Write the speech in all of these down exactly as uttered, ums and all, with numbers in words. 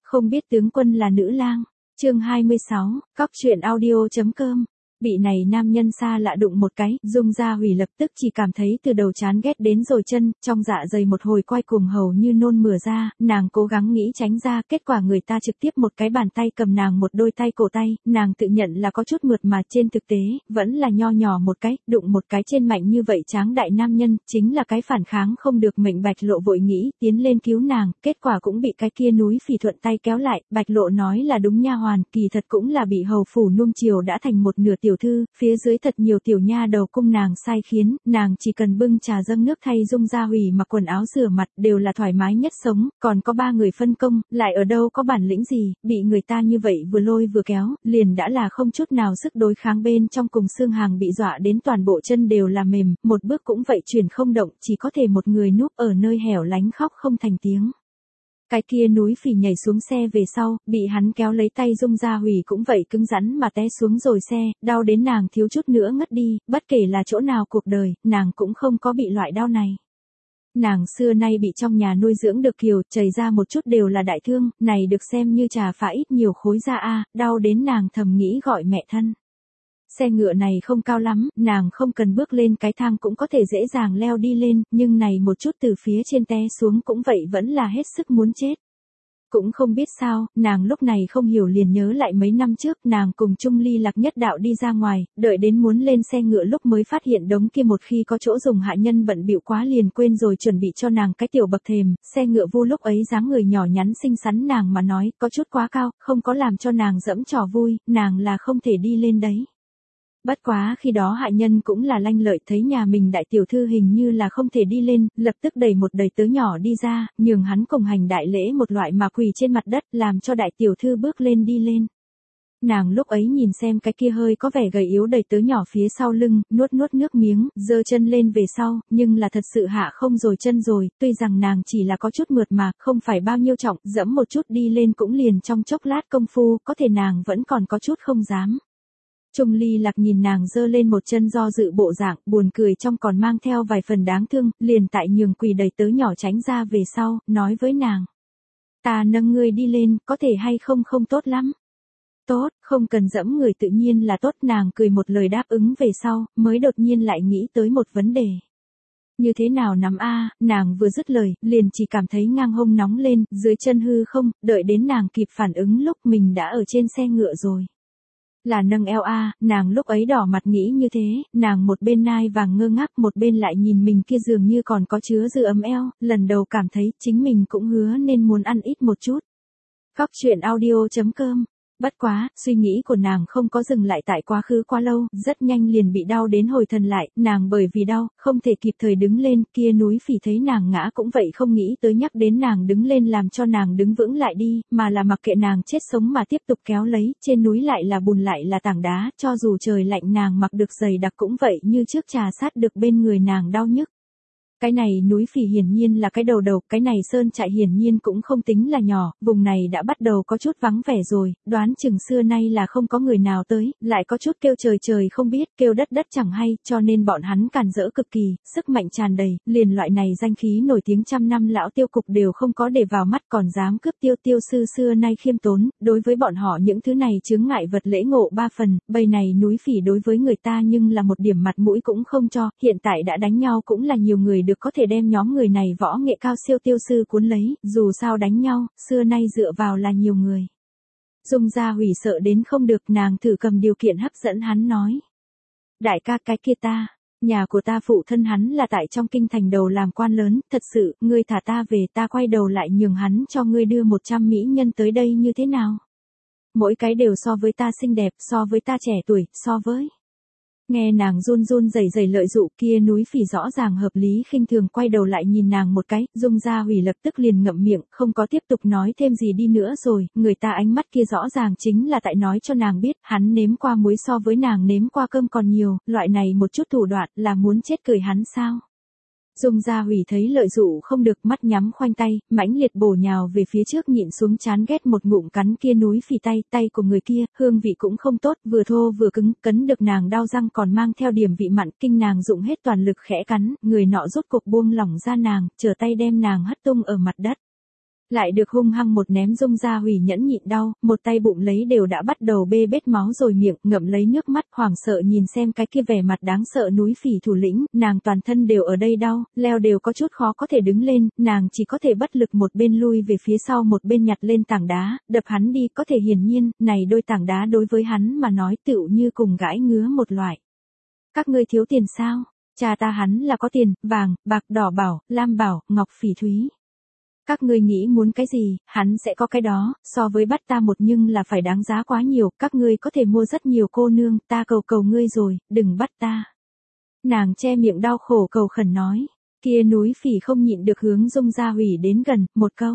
Không biết tướng quân là nữ lang. Chương hai mươi sáu, cóc truyện audio.com. Bị này nam nhân xa lạ đụng một cái, Dung Gia Hủy lập tức chỉ cảm thấy từ đầu chán ghét đến rồi chân, trong dạ dày một hồi quay cuồng hầu như nôn mửa ra, nàng cố gắng nghĩ tránh ra, kết quả người ta trực tiếp một cái bàn tay cầm nàng một đôi tay cổ tay, nàng tự nhận là có chút mượt mà trên thực tế, vẫn là nho nhỏ một cái, đụng một cái trên mạnh như vậy tráng đại nam nhân, chính là cái phản kháng không được mệnh Bạch Lộ vội nghĩ, tiến lên cứu nàng, kết quả cũng bị cái kia núi phỉ thuận tay kéo lại, Bạch Lộ nói là đúng nha hoàn, kỳ thật cũng là bị hầu phủ nuông chiều đã thành một nửa tiểu thư, phía dưới thật nhiều tiểu nha đầu cung nàng sai khiến, nàng chỉ cần bưng trà dâng nước thay Dung Gia Hủy mặc quần áo rửa mặt đều là thoải mái nhất sống, còn có ba người phân công, lại ở đâu có bản lĩnh gì, bị người ta như vậy vừa lôi vừa kéo, liền đã là không chút nào sức đối kháng bên trong cùng xương hàng bị dọa đến toàn bộ chân đều là mềm, một bước cũng vậy chuyển không động, chỉ có thể một người núp ở nơi hẻo lánh khóc không thành tiếng. Cái kia núi phỉ nhảy xuống xe về sau, bị hắn kéo lấy tay Dung Gia Hủy cũng vậy cứng rắn mà té xuống rồi xe, đau đến nàng thiếu chút nữa ngất đi, bất kể là chỗ nào cuộc đời, nàng cũng không có bị loại đau này. Nàng xưa nay bị trong nhà nuôi dưỡng được kiều, chảy ra một chút đều là đại thương, này được xem như trà phá ít nhiều khối ra a, đau đến nàng thầm nghĩ gọi mẹ thân. Xe ngựa này không cao lắm, nàng không cần bước lên cái thang cũng có thể dễ dàng leo đi lên, nhưng này một chút từ phía trên té xuống cũng vậy vẫn là hết sức muốn chết. Cũng không biết sao, nàng lúc này không hiểu liền nhớ lại mấy năm trước nàng cùng Trung Ly Lạc nhất đạo đi ra ngoài, đợi đến muốn lên xe ngựa lúc mới phát hiện đống kia một khi có chỗ dùng hạ nhân bận bịu quá liền quên rồi chuẩn bị cho nàng cái tiểu bậc thềm, xe ngựa vu lúc ấy dáng người nhỏ nhắn xinh xắn nàng mà nói có chút quá cao, không có làm cho nàng dẫm trò vui, nàng là không thể đi lên đấy. Bất quá khi đó hạ nhân cũng là lanh lợi thấy nhà mình đại tiểu thư hình như là không thể đi lên, lập tức đẩy một đầy tớ nhỏ đi ra, nhường hắn cùng hành đại lễ một loại mà quỳ trên mặt đất làm cho đại tiểu thư bước lên đi lên. Nàng lúc ấy nhìn xem cái kia hơi có vẻ gầy yếu đầy tớ nhỏ phía sau lưng, nuốt nuốt nước miếng, giơ chân lên về sau, nhưng là thật sự hạ không rồi chân rồi, tuy rằng nàng chỉ là có chút mượt mà, không phải bao nhiêu trọng, dẫm một chút đi lên cũng liền trong chốc lát công phu, có thể nàng vẫn còn có chút không dám. Trung Ly Lạc nhìn nàng giơ lên một chân do dự bộ dạng, buồn cười trong còn mang theo vài phần đáng thương, liền tại nhường quỳ đầy tớ nhỏ tránh ra về sau, nói với nàng. Ta nâng ngươi đi lên, có thể hay không không tốt lắm. Tốt, không cần dẫm người tự nhiên là tốt, nàng cười một lời đáp ứng về sau, mới đột nhiên lại nghĩ tới một vấn đề. Như thế nào nắm a, nàng vừa dứt lời, liền chỉ cảm thấy ngang hông nóng lên, dưới chân hư không, đợi đến nàng kịp phản ứng lúc mình đã ở trên xe ngựa rồi. Là nâng eo a, nàng lúc ấy đỏ mặt nghĩ như thế, nàng một bên nai vàng ngơ ngác một bên lại nhìn mình kia dường như còn có chứa dư ấm eo, lần đầu cảm thấy chính mình cũng hứa nên muốn ăn ít một chút. Cóc truyện audio.com. Bất quá, suy nghĩ của nàng không có dừng lại tại quá khứ quá lâu, rất nhanh liền bị đau đến hồi thần lại, nàng bởi vì đau, không thể kịp thời đứng lên, kia núi phỉ thấy nàng ngã cũng vậy không nghĩ tới nhắc đến nàng đứng lên làm cho nàng đứng vững lại đi, mà là mặc kệ nàng chết sống mà tiếp tục kéo lấy, trên núi lại là bùn lại là tảng đá, cho dù trời lạnh nàng mặc được giày đặc cũng vậy như trước trà sát được bên người nàng đau nhức. Cái này núi phỉ hiển nhiên là cái đầu đầu, cái này sơn trại hiển nhiên cũng không tính là nhỏ, vùng này đã bắt đầu có chút vắng vẻ rồi, đoán chừng xưa nay là không có người nào tới, lại có chút kêu trời trời không biết, kêu đất đất chẳng hay, cho nên bọn hắn càn rỡ cực kỳ, sức mạnh tràn đầy, liền loại này danh khí nổi tiếng trăm năm lão tiêu cục đều không có để vào mắt còn dám cướp tiêu tiêu sư xưa nay khiêm tốn, đối với bọn họ những thứ này chướng ngại vật lễ ngộ ba phần, bầy này núi phỉ đối với người ta nhưng là một điểm mặt mũi cũng không cho, hiện tại đã đánh nhau cũng là nhiều người được có thể đem nhóm người này võ nghệ cao siêu tiêu sư cuốn lấy, dù sao đánh nhau, xưa nay dựa vào là nhiều người. Dung Gia Hủy sợ đến không được, nàng thử cầm điều kiện hấp dẫn hắn nói. Đại ca cái kia ta, nhà của ta phụ thân hắn là tại trong kinh thành đầu làm quan lớn, thật sự, ngươi thả ta về ta quay đầu lại nhường hắn cho ngươi đưa một trăm mỹ nhân tới đây như thế nào? Mỗi cái đều so với ta xinh đẹp, so với ta trẻ tuổi, so với... Nghe nàng run run rẩy rẩy lợi dụ kia núi phỉ rõ ràng hợp lý khinh thường quay đầu lại nhìn nàng một cái, Dung Gia Hủy lập tức liền ngậm miệng, không có tiếp tục nói thêm gì đi nữa rồi, người ta ánh mắt kia rõ ràng chính là tại nói cho nàng biết, hắn nếm qua muối so với nàng nếm qua cơm còn nhiều, loại này một chút thủ đoạn là muốn chết cười hắn sao. Dung Gia Hủy thấy lợi dụ không được mắt nhắm khoanh tay, mãnh liệt bổ nhào về phía trước nhịn xuống chán ghét một ngụm cắn kia núi phỉ tay, tay của người kia, hương vị cũng không tốt, vừa thô vừa cứng, cấn được nàng đau răng còn mang theo điểm vị mặn, kinh nàng dụng hết toàn lực khẽ cắn, người nọ rốt cuộc buông lỏng ra nàng, trở tay đem nàng hất tung ở mặt đất. Lại được hung hăng một ném. Dung Gia Hủy nhẫn nhịn đau, một tay bụng lấy đều đã bắt đầu bê bết máu rồi, miệng ngậm lấy nước mắt, hoảng sợ nhìn xem cái kia vẻ mặt đáng sợ núi phỉ thủ lĩnh, nàng toàn thân đều ở đây đau, leo đều có chút khó có thể đứng lên, nàng chỉ có thể bất lực một bên lui về phía sau, một bên nhặt lên tảng đá, đập hắn đi, có thể hiển nhiên, này đôi tảng đá đối với hắn mà nói tựu như cùng gãi ngứa một loại. Các ngươi thiếu tiền sao? Cha ta hắn là có tiền, vàng, bạc, đỏ bảo, lam bảo, ngọc phỉ thúy. Các ngươi nghĩ muốn cái gì, hắn sẽ có cái đó, so với bắt ta một nhưng là phải đáng giá quá nhiều, các ngươi có thể mua rất nhiều cô nương, ta cầu cầu ngươi rồi, đừng bắt ta. Nàng che miệng đau khổ cầu khẩn nói, kia núi phỉ không nhịn được hướng Dung Gia Hủy đến gần, một câu.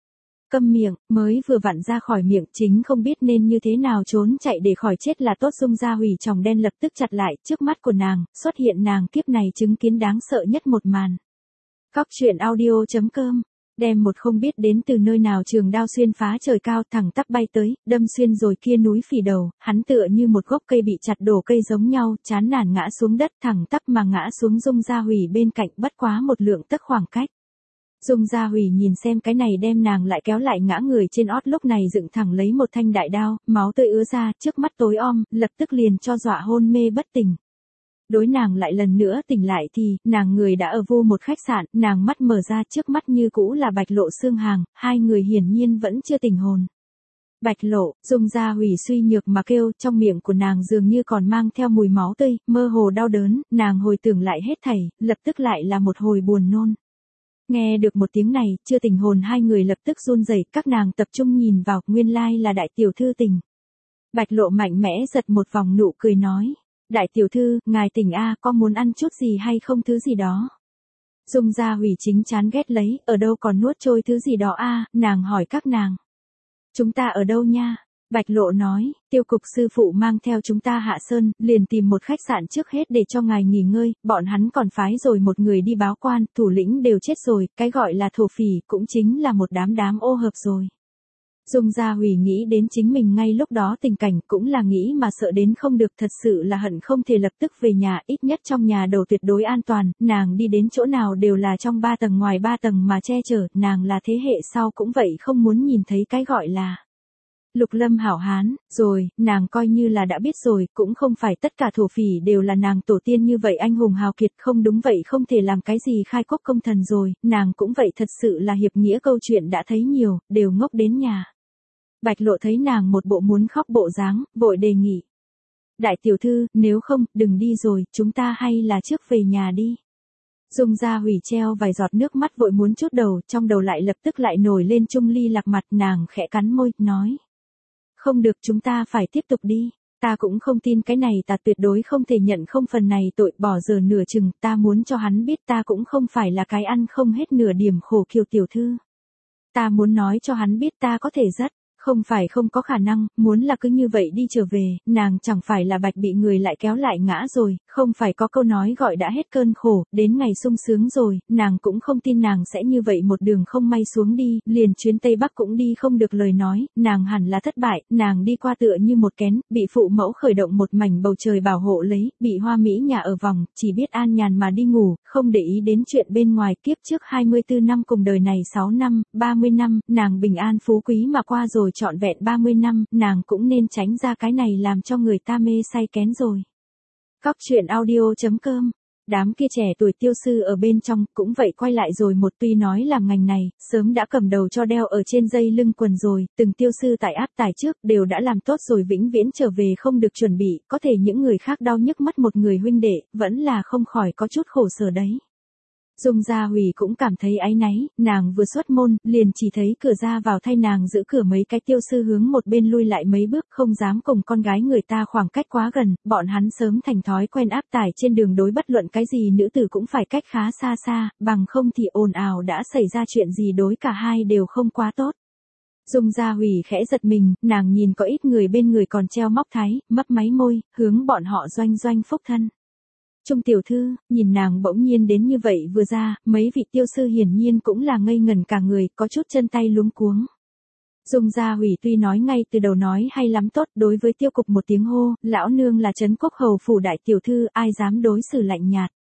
Câm miệng, mới vừa vặn ra khỏi miệng, chính không biết nên như thế nào trốn chạy để khỏi chết là tốt. Dung Gia Hủy tròng đen lập tức chặt lại, trước mắt của nàng, xuất hiện nàng kiếp này chứng kiến đáng sợ nhất một màn. Cóc truyện audio.com đem một không biết đến từ nơi nào trường đao xuyên phá trời cao, thẳng tắp bay tới, đâm xuyên rồi kia núi phỉ đầu, hắn tựa như một gốc cây bị chặt đổ cây giống nhau, chán nản ngã xuống đất, thẳng tắp mà ngã xuống Dung Gia Hủy bên cạnh, bất quá một lượng tấc khoảng cách. Dung Gia Hủy nhìn xem cái này đem nàng lại kéo lại ngã người trên ót, lúc này dựng thẳng lấy một thanh đại đao, máu tươi ứa ra, trước mắt tối om, lập tức liền cho dọa hôn mê bất tỉnh. Đối nàng lại lần nữa tỉnh lại thì, nàng người đã ở vô một khách sạn, nàng mắt mở ra, trước mắt như cũ là Bạch Lộ Xương Hàng, hai người hiển nhiên vẫn chưa tỉnh hồn. Bạch Lộ, Dung Gia Hủy suy nhược mà kêu, trong miệng của nàng dường như còn mang theo mùi máu tươi, mơ hồ đau đớn, nàng hồi tưởng lại hết thảy, lập tức lại là một hồi buồn nôn. Nghe được một tiếng này, chưa tỉnh hồn hai người lập tức run rẩy, các nàng tập trung nhìn vào, nguyên lai là đại tiểu thư tỉnh. Bạch Lộ mạnh mẽ giật một vòng nụ cười nói. Đại tiểu thư, ngài tỉnh a, có muốn ăn chút gì hay không thứ gì đó? Dung Gia Hủy chính chán ghét lấy, ở đâu còn nuốt trôi thứ gì đó a, nàng hỏi các nàng. Chúng ta ở đâu nha? Bạch Lộ nói, tiêu cục sư phụ mang theo chúng ta hạ sơn, liền tìm một khách sạn trước hết để cho ngài nghỉ ngơi, bọn hắn còn phái rồi một người đi báo quan, thủ lĩnh đều chết rồi, cái gọi là thổ phỉ cũng chính là một đám đám ô hợp rồi. Dung Gia Hủy nghĩ đến chính mình ngay lúc đó tình cảnh, cũng là nghĩ mà sợ đến không được, thật sự là hận không thể lập tức về nhà, ít nhất trong nhà đầu tuyệt đối an toàn, nàng đi đến chỗ nào đều là trong ba tầng ngoài ba tầng mà che chở, nàng là thế hệ sau cũng vậy, không muốn nhìn thấy cái gọi là Lục Lâm hảo hán, rồi, nàng coi như là đã biết rồi, cũng không phải tất cả thổ phỉ đều là nàng tổ tiên như vậy anh hùng hào kiệt, không đúng vậy không thể làm cái gì khai quốc công thần rồi, nàng cũng vậy, thật sự là hiệp nghĩa câu chuyện đã thấy nhiều, đều ngốc đến nhà. Bạch Lộ thấy nàng một bộ muốn khóc bộ dáng, vội đề nghị. Đại tiểu thư, nếu không, đừng đi rồi, chúng ta hay là trước về nhà đi. Dung Gia Hủy treo vài giọt nước mắt vội muốn chút đầu, trong đầu lại lập tức lại nổi lên Trung Ly Lạc mặt, nàng khẽ cắn môi, nói. Không được, chúng ta phải tiếp tục đi. Ta cũng không tin cái này, ta tuyệt đối không thể nhận không phần này tội, bỏ giờ nửa chừng, ta muốn cho hắn biết ta cũng không phải là cái ăn không hết nửa điểm khổ kiều tiểu thư. Ta muốn nói cho hắn biết ta có thể rất. Không phải không có khả năng, muốn là cứ như vậy đi trở về, nàng chẳng phải là Bạch bị người lại kéo lại ngã rồi, không phải có câu nói gọi đã hết cơn khổ, đến ngày sung sướng rồi, nàng cũng không tin nàng sẽ như vậy một đường không may xuống đi, liền chuyến Tây Bắc cũng đi không được lời nói, nàng hẳn là thất bại, nàng đi qua tựa như một kén, bị phụ mẫu khởi động một mảnh bầu trời bảo hộ lấy, bị hoa mỹ nhà ở vòng, chỉ biết an nhàn mà đi ngủ, không để ý đến chuyện bên ngoài. Kiếp trước hai mươi tư năm cùng đời này sáu năm, ba mươi năm, nàng bình an phú quý mà qua rồi trọn vẹn ba mươi năm, nàng cũng nên tránh ra cái này làm cho người ta mê say kén rồi. Cóc truyện audio.com Đám kia trẻ tuổi tiêu sư ở bên trong, cũng vậy quay lại rồi một, tuy nói làm ngành này, sớm đã cầm đầu cho đeo ở trên dây lưng quần rồi, từng tiêu sư tại áp tải trước, đều đã làm tốt rồi vĩnh viễn trở về không được chuẩn bị, có thể những người khác đau nhức mắt một người huynh đệ, vẫn là không khỏi có chút khổ sở đấy. Dung Gia Hủy cũng cảm thấy áy náy, nàng vừa xuất môn, liền chỉ thấy cửa ra vào thay nàng giữ cửa mấy cái tiêu sư hướng một bên lui lại mấy bước, không dám cùng con gái người ta khoảng cách quá gần, bọn hắn sớm thành thói quen áp tải trên đường đối bất luận cái gì nữ tử cũng phải cách khá xa xa, bằng không thì ồn ào đã xảy ra chuyện gì đối cả hai đều không quá tốt. Dung Gia Hủy khẽ giật mình, nàng nhìn có ít người bên người còn treo móc thái, mấp máy môi, hướng bọn họ doanh doanh phúc thân. Trung tiểu thư, nhìn nàng bỗng nhiên đến như vậy vừa ra, mấy vị tiêu sư hiển nhiên cũng là ngây ngẩn cả người, có chút chân tay luống cuống. Dung Gia Hủy tuy nói ngay từ đầu nói hay lắm tốt, đối với tiêu cục một tiếng hô, lão nương là Trấn Quốc Hầu phủ đại tiểu thư, ai dám đối xử lạnh nhạt.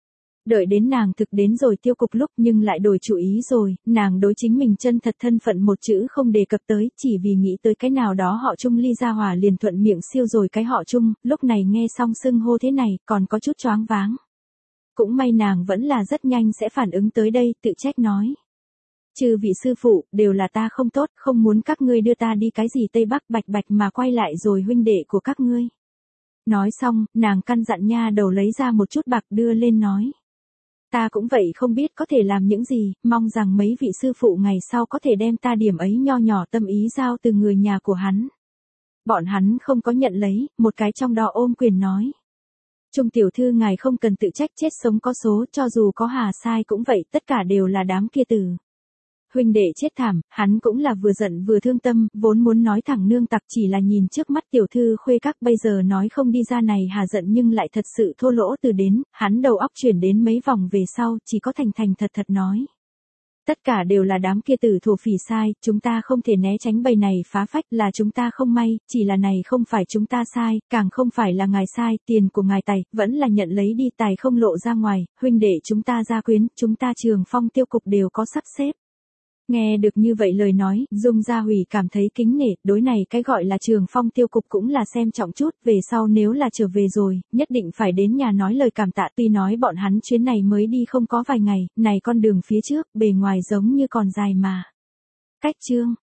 Đợi đến nàng thực đến rồi tiêu cục lúc nhưng lại đổi chủ ý rồi, nàng đối chính mình chân thật thân phận một chữ không đề cập tới, chỉ vì nghĩ tới cái nào đó họ Chung ly gia hòa liền thuận miệng siêu rồi cái họ Chung, lúc này nghe xong xưng hô thế này, còn có chút choáng váng. Cũng may nàng vẫn là rất nhanh sẽ phản ứng tới đây, tự trách nói. Chư vị sư phụ, đều là ta không tốt, không muốn các ngươi đưa ta đi cái gì Tây Bắc bạch bạch mà quay lại rồi huynh đệ của các ngươi. Nói xong, nàng căn dặn nha đầu lấy ra một chút bạc đưa lên nói. Ta cũng vậy không biết có thể làm những gì, mong rằng mấy vị sư phụ ngày sau có thể đem ta điểm ấy nho nhỏ tâm ý giao từ người nhà của hắn. Bọn hắn không có nhận lấy, một cái trong đó ôm quyền nói. Trung tiểu thư ngài không cần tự trách, chết sống có số, cho dù có hà sai cũng vậy, tất cả đều là đám kia tử. Huynh đệ chết thảm, hắn cũng là vừa giận vừa thương tâm, vốn muốn nói thẳng nương tặc, chỉ là nhìn trước mắt tiểu thư khuê các bây giờ nói không đi ra này hà giận nhưng lại thật sự thô lỗ từ đến, hắn đầu óc chuyển đến mấy vòng về sau, chỉ có thành thành thật thật nói. Tất cả đều là đám kia tử thổ phỉ sai, chúng ta không thể né tránh bầy này phá phách, là chúng ta không may, chỉ là này không phải chúng ta sai, càng không phải là ngài sai, tiền của ngài tài, vẫn là nhận lấy đi tài không lộ ra ngoài, huynh đệ chúng ta gia quyến, chúng ta Trường Phong tiêu cục đều có sắp xếp. Nghe được như vậy lời nói, Dung Gia Hủy cảm thấy kính nể, đối này cái gọi là Trường Phong tiêu cục cũng là xem trọng chút, về sau nếu là trở về rồi, nhất định phải đến nhà nói lời cảm tạ, tuy nói bọn hắn chuyến này mới đi không có vài ngày, này con đường phía trước, bề ngoài giống như còn dài mà. Cách chương